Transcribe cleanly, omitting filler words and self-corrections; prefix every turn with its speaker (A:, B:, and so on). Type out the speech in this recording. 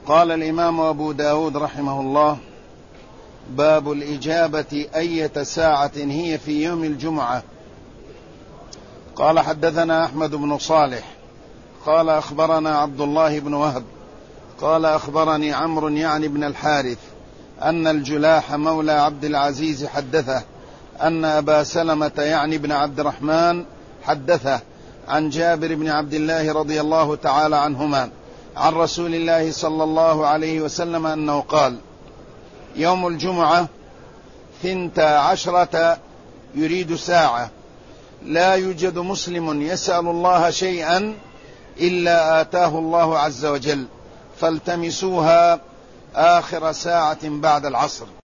A: قال الإمام أبو داود رحمه الله: باب الإجابة أية ساعة هي في يوم الجمعة. قال: حدثنا أحمد بن صالح قال: أخبرنا عبد الله بن وهب قال: أخبرني عمرو يعني بن الحارث أن الجلاح مولى عبد العزيز حدثه أن أبا سلمة يعني بن عبد الرحمن حدثه عن جابر بن عبد الله رضي الله تعالى عنهما عن رسول الله صلى الله عليه وسلم أنه قال: يوم الجمعة 12 يريد ساعة، لا يوجد مسلم يسأل الله شيئا إلا آتاه الله عز وجل، فالتمسوها آخر ساعة بعد العصر.